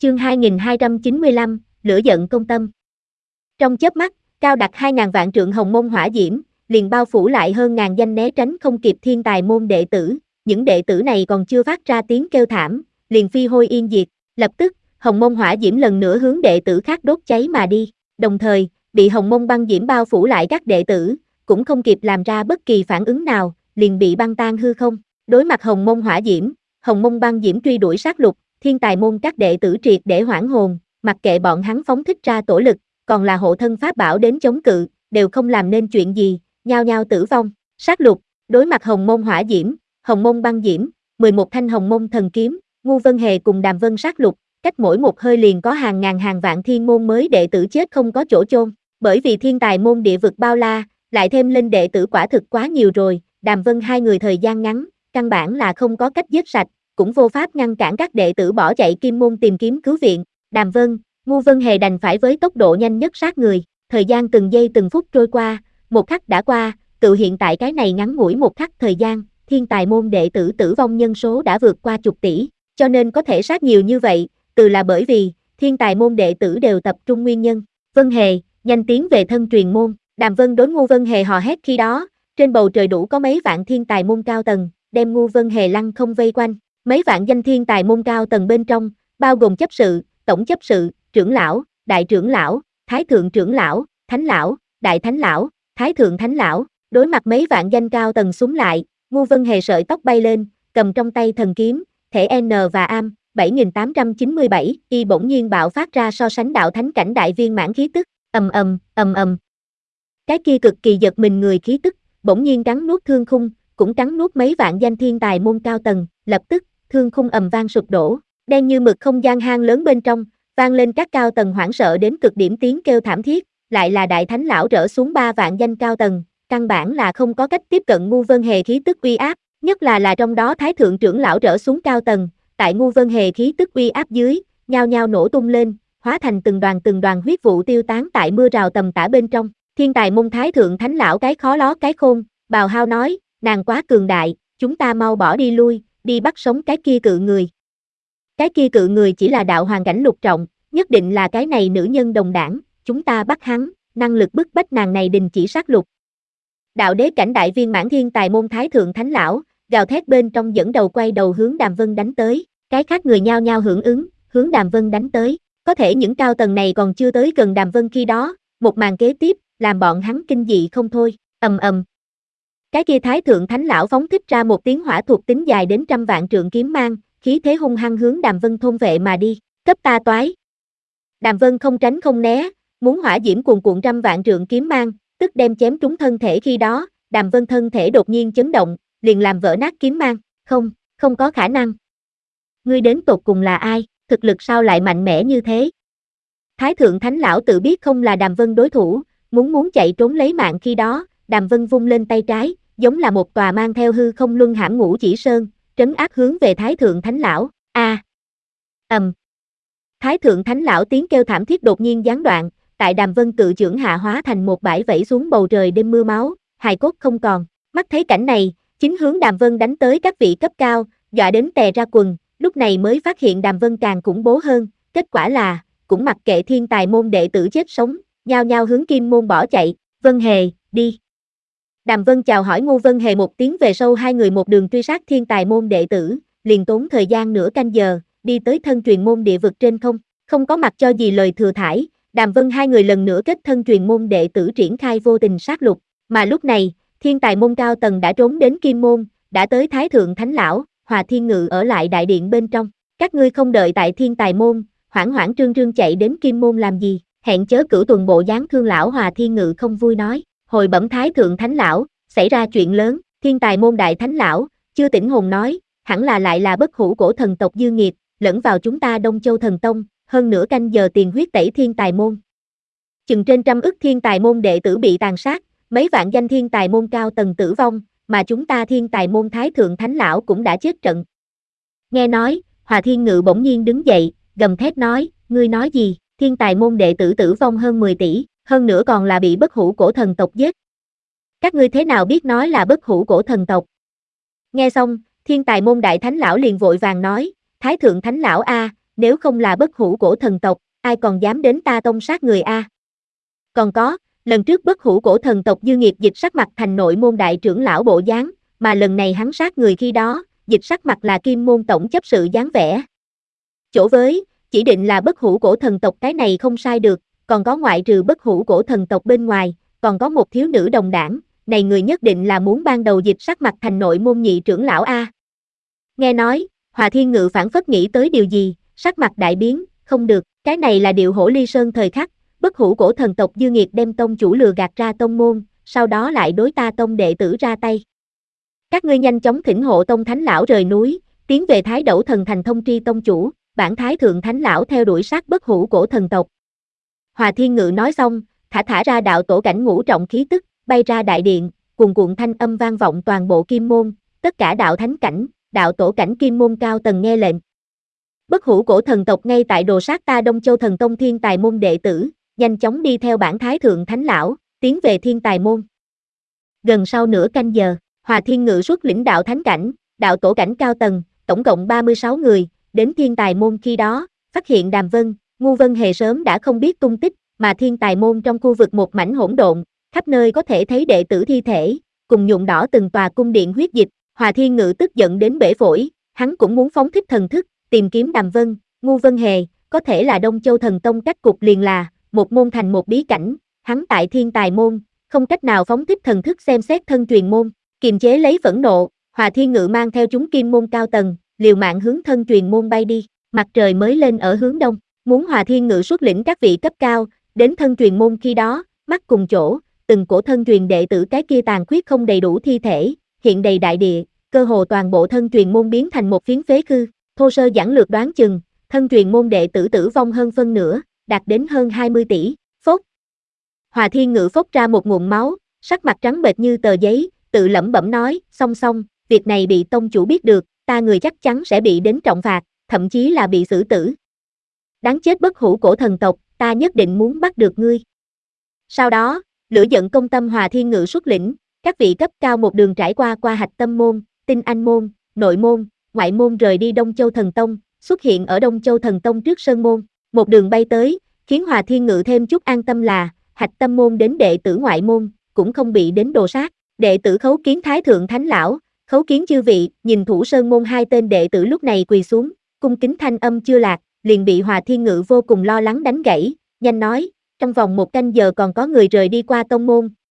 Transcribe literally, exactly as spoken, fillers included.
Chương hai nghìn hai trăm chín mươi lăm, lửa giận công tâm. Trong chớp mắt, cao đặt hai ngàn vạn trượng hồng môn hỏa diễm, liền bao phủ lại hơn ngàn danh né tránh không kịp thiên tài môn đệ tử, những đệ tử này còn chưa phát ra tiếng kêu thảm, liền phi hôi yên diệt, lập tức, hồng môn hỏa diễm lần nữa hướng đệ tử khác đốt cháy mà đi, đồng thời, bị hồng môn băng diễm bao phủ lại các đệ tử, cũng không kịp làm ra bất kỳ phản ứng nào, liền bị băng tan hư không. Đối mặt hồng môn hỏa diễm, hồng môn băng diễm truy đuổi sát lục, thiên tài môn các đệ tử triệt để hoảng hồn, mặc kệ bọn hắn phóng thích ra tổ lực, còn là hộ thân pháp bảo đến chống cự, đều không làm nên chuyện gì, nhao nhao tử vong. Sát lục, đối mặt hồng môn hỏa diễm, hồng môn băng diễm, mười một thanh hồng môn thần kiếm, Ngu Vân Hề cùng Đàm Vân sát lục, cách mỗi một hơi liền có hàng ngàn hàng vạn thiên môn mới đệ tử chết không có chỗ chôn, bởi vì thiên tài môn địa vực bao la, lại thêm linh đệ tử quả thực quá nhiều rồi, Đàm Vân hai người thời gian ngắn, căn bản là không có cách giết sạch, cũng vô pháp ngăn cản các đệ tử bỏ chạy kim môn tìm kiếm cứu viện. Đàm Vân, Ngu Vân Hề đành phải với tốc độ nhanh nhất sát người, thời gian từng giây từng phút trôi qua, một khắc đã qua, tự hiện tại cái này ngắn ngủi một khắc thời gian, thiên tài môn đệ tử tử vong nhân số đã vượt qua chục tỷ, cho nên có thể sát nhiều như vậy, từ là bởi vì, thiên tài môn đệ tử đều tập trung nguyên nhân. Vân Hề, nhanh tiến về thân truyền môn, Đàm Vân đối Ngu Vân Hề hò hét khi đó, trên bầu trời đủ có mấy vạn thiên tài môn cao tầng, đem Ngu Vân Hề lăng không vây quanh, mấy vạn danh thiên tài môn cao tầng bên trong, bao gồm chấp sự, tổng chấp sự, trưởng lão, đại trưởng lão, thái thượng trưởng lão, thánh lão, đại thánh lão, thái thượng thánh lão, đối mặt mấy vạn danh cao tầng súng lại, Ngu Vân Hề sợi tóc bay lên, cầm trong tay thần kiếm, thể N và am, bảy nghìn tám trăm chín mươi bảy, y bỗng nhiên bạo phát ra so sánh đạo thánh cảnh đại viên mãn khí tức, ầm ầm, ầm ầm. Cái kia cực kỳ giật mình người khí tức, bỗng nhiên cắn nuốt thương khung, cũng cắn nuốt mấy vạn danh thiên tài môn cao tầng, lập tức, thương khung ầm vang sụp đổ, đen như mực không gian hang lớn bên trong, vang lên các cao tầng hoảng sợ đến cực điểm tiếng kêu thảm thiết, lại là đại thánh lão trở xuống ba vạn danh cao tầng, căn bản là không có cách tiếp cận Ngu Vân Hề khí tức uy áp, nhất là là trong đó thái thượng trưởng lão trở xuống cao tầng, tại Ngu Vân Hề khí tức uy áp dưới, nhao nhao nổ tung lên, hóa thành từng đoàn từng đoàn huyết vụ tiêu tán tại mưa rào tầm tã bên trong. Thiên tài môn thái thượng thánh lão cái khó ló cái khôn, bào hao nói, nàng quá cường đại, chúng ta mau bỏ đi lui, đi bắt sống cái kia cự người. Cái kia cự người chỉ là đạo hoàng cảnh lục trọng, nhất định là cái này nữ nhân đồng đảng, chúng ta bắt hắn, năng lực bức bách nàng này đình chỉ sát lục. Đạo đế cảnh đại viên mãn thiên tài môn thái thượng thánh lão, gào thét bên trong dẫn đầu quay đầu hướng Đàm Vân đánh tới, cái khác người nhao nhao hưởng ứng, hướng Đàm Vân đánh tới, có thể những cao tầng này còn chưa tới gần Đàm Vân khi đó, một màn kế tiếp, làm bọn hắn kinh dị không thôi, ầm ầm. Cái kia thái thượng thánh lão phóng thích ra một tiếng hỏa thuộc tính dài đến trăm vạn trượng kiếm mang, khí thế hung hăng hướng Đàm Vân thôn vệ mà đi, cấp ta toái. Đàm Vân không tránh không né, muốn hỏa diễm cuồn cuộn trăm vạn trượng kiếm mang, tức đem chém trúng thân thể khi đó, Đàm Vân thân thể đột nhiên chấn động, liền làm vỡ nát kiếm mang, không, không có khả năng. Ngươi đến tột cùng là ai, thực lực sao lại mạnh mẽ như thế? Thái thượng thánh lão tự biết không là Đàm Vân đối thủ, muốn muốn chạy trốn lấy mạng khi đó, Đàm Vân vung lên tay trái, giống là một tòa mang theo hư không luân hãm ngũ chỉ sơn, trấn áp hướng về Thái thượng thánh lão. A, ầm. Um. Thái thượng thánh lão tiếng kêu thảm thiết đột nhiên gián đoạn, tại Đàm Vân cự chưởng hạ hóa thành một bãi vẩy xuống bầu trời đêm mưa máu, hài cốt không còn. Mắt thấy cảnh này, chính hướng Đàm Vân đánh tới các vị cấp cao, dọa đến tè ra quần, lúc này mới phát hiện Đàm Vân càng khủng bố hơn, kết quả là, cũng mặc kệ thiên tài môn đệ tử chết sống, nhao nhao hướng kim môn bỏ chạy, Vân Hề, đi. Đàm Vân chào hỏi Ngu Vân Hề một tiếng về sau hai người một đường truy sát thiên tài môn đệ tử, liền tốn thời gian nửa canh giờ, đi tới thân truyền môn địa vực trên không, không có mặc cho gì lời thừa thãi, Đàm Vân hai người lần nữa kết thân truyền môn đệ tử triển khai vô tình sát lục, mà lúc này, thiên tài môn cao tầng đã trốn đến kim môn, đã tới Thái thượng thánh lão, Hòa Thiên Ngự ở lại đại điện bên trong, các ngươi không đợi tại thiên tài môn, hoảng hoảng trương trương chạy đến kim môn làm gì, hẹn chớ cửu tuần bộ dáng thương lão. Hòa Thiên Ngự không vui nói, hồi bẩm Thái thượng thánh lão, xảy ra chuyện lớn, thiên tài môn đại thánh lão, chưa tỉnh hồn nói, hẳn là lại là bất hủ cổ thần tộc dư nghiệt, lẫn vào chúng ta Đông Châu thần tông, hơn nửa canh giờ tiền huyết tẩy thiên tài môn. Chừng trên trăm ức thiên tài môn đệ tử bị tàn sát, mấy vạn danh thiên tài môn cao tầng tử vong, mà chúng ta thiên tài môn thái thượng thánh lão cũng đã chết trận. Nghe nói, Hòa Thiên Ngự bỗng nhiên đứng dậy, gầm thét nói, ngươi nói gì, thiên tài môn đệ tử tử vong hơn mười tỷ, hơn nữa còn là bị bất hủ cổ thần tộc giết. Các ngươi thế nào biết nói là bất hủ cổ thần tộc? Nghe xong, thiên tài môn đại thánh lão liền vội vàng nói, Thái thượng thánh lão a, nếu không là bất hủ cổ thần tộc, ai còn dám đến ta tông sát người a? Còn có, lần trước bất hủ cổ thần tộc Dư Nghiệt dịch sắc mặt thành nội môn đại trưởng lão bộ dáng, mà lần này hắn sát người khi đó, dịch sắc mặt là kim môn tổng chấp sự dáng vẻ. Chỗ với, chỉ định là bất hủ cổ thần tộc cái này không sai được, còn có ngoại trừ bất hủ cổ thần tộc bên ngoài, còn có một thiếu nữ đồng đảng, này người nhất định là muốn ban đầu dịch sắc mặt thành nội môn nhị trưởng lão a. Nghe nói, Hòa Thiên Ngự phản phất nghĩ tới điều gì, sắc mặt đại biến, không được, cái này là điệu hổ ly sơn thời khắc, bất hủ cổ thần tộc Dư Nghiệt đem tông chủ lừa gạt ra tông môn, sau đó lại đối ta tông đệ tử ra tay. Các ngươi nhanh chóng thỉnh hộ tông thánh lão rời núi, tiến về Thái Đẩu Thần Thành thông tri tông chủ, bản Thái Thượng Thánh lão theo đuổi sát bất hủ cổ thần tộc. Hòa Thiên Ngự nói xong, thả thả ra đạo tổ cảnh ngũ trọng khí tức, bay ra đại điện, cuồn cuộn thanh âm vang vọng toàn bộ kim môn, tất cả đạo thánh cảnh, đạo tổ cảnh kim môn cao tầng nghe lệnh. Bất hủ cổ thần tộc ngay tại đồ sát ta Đông Châu Thần Tông Thiên Tài môn đệ tử, nhanh chóng đi theo bản Thái Thượng Thánh lão, tiến về Thiên Tài môn. Gần sau nửa canh giờ, Hòa Thiên Ngự xuất lĩnh đạo thánh cảnh, đạo tổ cảnh cao tầng, tổng cộng ba mươi sáu người, đến Thiên Tài môn khi đó, phát hiện Đàm Vân, Ngu Vân Hề sớm đã không biết tung tích, mà Thiên Tài môn trong khu vực một mảnh hỗn độn, khắp nơi có thể thấy đệ tử thi thể, cùng nhuộm đỏ từng tòa cung điện huyết dịch. Hòa Thiên Ngự tức giận đến bể phổi, hắn cũng muốn phóng thích thần thức, tìm kiếm Đàm Vân, Ngu Vân Hề, có thể là Đông Châu Thần Tông cách cục liền là một môn thành một bí cảnh, hắn tại Thiên Tài môn, không cách nào phóng thích thần thức xem xét thân truyền môn, kiềm chế lấy phẫn nộ, Hòa Thiên Ngự mang theo chúng kim môn cao tầng, liều mạng hướng thân truyền môn bay đi, mặt trời mới lên ở hướng đông, muốn Hòa Thiên Ngự xuất lĩnh các vị cấp cao, đến thân truyền môn khi đó, mắt cùng chỗ, từng cổ thân truyền đệ tử cái kia tàn khuyết không đầy đủ thi thể, hiện đầy đại địa, cơ hồ toàn bộ thân truyền môn biến thành một phiến phế khư, thô sơ giản lược đoán chừng, thân truyền môn đệ tử tử vong hơn phân nửa, đạt đến hơn hai mươi tỷ, phốt. Hòa Thiên Ngự phốt ra một nguồn máu, sắc mặt trắng bệch như tờ giấy, tự lẩm bẩm nói, song song, việc này bị tông chủ biết được, ta người chắc chắn sẽ bị đến trọng phạt, thậm chí là bị xử tử. Đáng chết bất hủ cổ thần tộc, ta nhất định muốn bắt được ngươi. Sau đó, lửa giận công tâm Hòa Thiên Ngự xuất lĩnh, các vị cấp cao một đường trải qua qua Hạch Tâm môn, Tinh Anh môn, Nội môn, Ngoại môn rời đi Đông Châu Thần Tông, xuất hiện ở Đông Châu Thần Tông trước Sơn môn, một đường bay tới, khiến Hòa Thiên Ngự thêm chút an tâm là, Hạch Tâm môn đến đệ tử Ngoại môn, cũng không bị đến đồ sát, đệ tử khấu kiến Thái Thượng Thánh lão, khấu kiến chư vị, nhìn thủ Sơn môn hai tên đệ tử lúc này quỳ xuống, cung kính thanh âm chưa lạc, liền bị Hòa Thiên Ngự vô cùng lo lắng đánh gãy, nhanh nói, trong vòng một canh giờ còn có người rời đi qua tông môn,